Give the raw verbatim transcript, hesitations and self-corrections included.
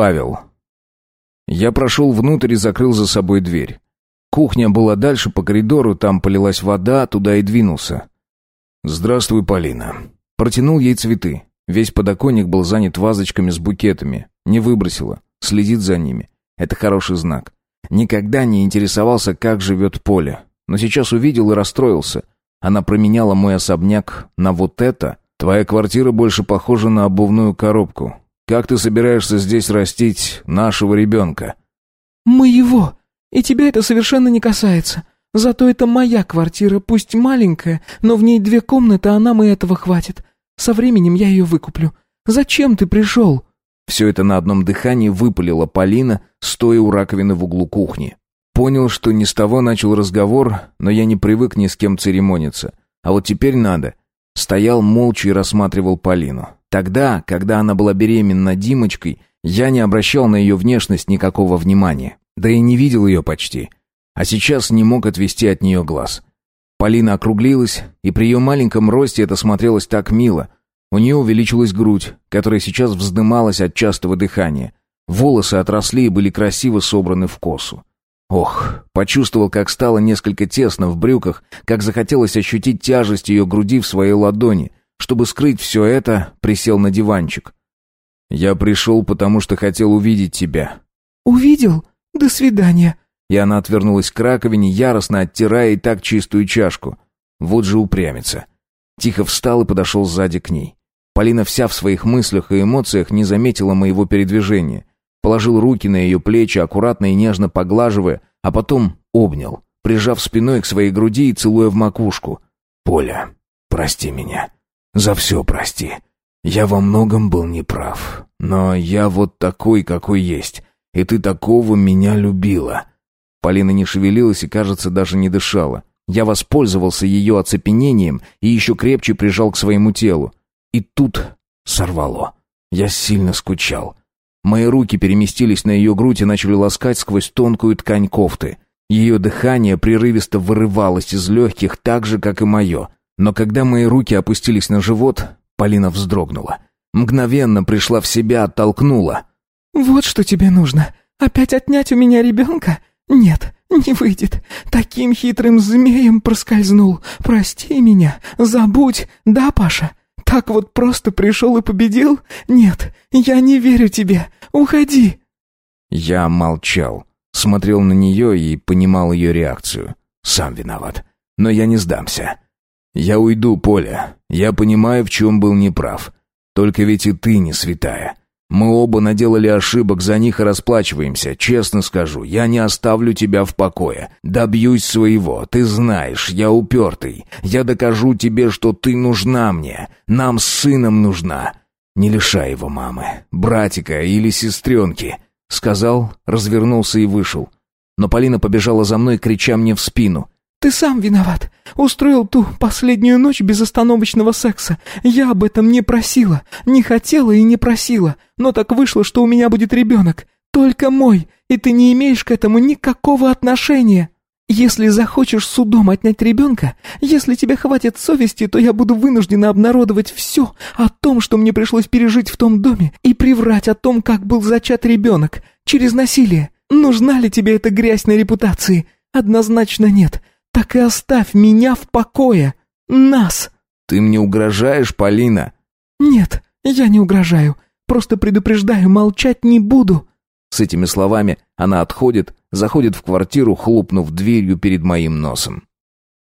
Павел. Я прошел внутрь и закрыл за собой дверь. Кухня была дальше по коридору, там полилась вода, туда и двинулся. «Здравствуй, Полина». Протянул ей цветы. Весь подоконник был занят вазочками с букетами. Не выбросила, следит за ними. Это хороший знак. Никогда не интересовался, как живет Поля. Но сейчас увидел и расстроился. Она променяла мой особняк на вот это. Твоя квартира больше похожа на обувную коробку. Как ты собираешься здесь растить нашего ребенка? Моего. И тебя это совершенно не касается. Зато это моя квартира, пусть маленькая, но в ней две комнаты, а нам и этого хватит. Со временем я ее выкуплю. Зачем ты пришел?» Все это на одном дыхании выпалила Полина, стоя у раковины в углу кухни. Понял, что не с того начал разговор, но я не привык ни с кем церемониться. А вот теперь надо. Стоял молча и рассматривал Полину. Тогда, когда она была беременна Димочкой, я не обращал на ее внешность никакого внимания. Да и не видел ее почти. А сейчас не мог отвести от нее глаз. Полина округлилась, и при ее маленьком росте это смотрелось так мило. У нее увеличилась грудь, которая сейчас вздымалась от частого дыхания. Волосы отросли и были красиво собраны в косу. Ох, почувствовал, как стало несколько тесно в брюках, как захотелось ощутить тяжесть ее груди в своей ладони. Чтобы скрыть все это, присел на диванчик. «Я пришел, потому что хотел увидеть тебя». «Увидел? До свидания». И она отвернулась к раковине, яростно оттирая и так чистую чашку. Вот же упрямится. Тихо встал и подошел сзади к ней. Полина вся в своих мыслях и эмоциях не заметила моего передвижения. Положил руки на ее плечи, аккуратно и нежно поглаживая, а потом обнял, прижав спиной к своей груди и целуя в макушку. «Поля, прости меня. За все прости. Я во многом был неправ. Но я вот такой, какой есть. И ты такого меня любила». Полина не шевелилась и, кажется, даже не дышала. Я воспользовался ее оцепенением и еще крепче прижал к своему телу. И тут сорвало. Я сильно скучал. Мои руки переместились на ее грудь и начали ласкать сквозь тонкую ткань кофты. Ее дыхание прерывисто вырывалось из легких так же, как и мое. Но когда мои руки опустились на живот, Полина вздрогнула. Мгновенно пришла в себя, оттолкнула. «Вот что тебе нужно. Опять отнять у меня ребенка? Нет, не выйдет. Таким хитрым змеем проскользнул. Прости меня, забудь, да, Паша? Так вот просто пришел и победил? Нет, я не верю тебе. Уходи». Я молчал, смотрел на нее и понимал ее реакцию. Сам виноват. Но я не сдамся. «Я уйду, Поля. Я понимаю, в чем был неправ. Только ведь и ты не святая. Мы оба наделали ошибок, за них и расплачиваемся. Честно скажу, я не оставлю тебя в покое. Добьюсь своего. Ты знаешь, я упертый. Я докажу тебе, что ты нужна мне. Нам с сыном нужна. Не лишай его мамы, братика или сестренки», — сказал, развернулся и вышел. Но Полина побежала за мной, крича мне в спину. «Ты сам виноват. Устроил ту последнюю ночь безостановочного секса. Я об этом не просила, не хотела и не просила. Но так вышло, что у меня будет ребенок. Только мой, и ты не имеешь к этому никакого отношения. Если захочешь судом отнять ребенка, если тебе хватит совести, то я буду вынуждена обнародовать все о том, что мне пришлось пережить в том доме, и приврать о том, как был зачат ребенок, через насилие. Нужна ли тебе эта грязь на репутации? Однозначно нет. Так и оставь меня в покое. Нас!» «Ты мне угрожаешь, Полина?» «Нет, я не угрожаю. Просто предупреждаю, молчать не буду». С этими словами она отходит, заходит в квартиру, хлопнув дверью перед моим носом.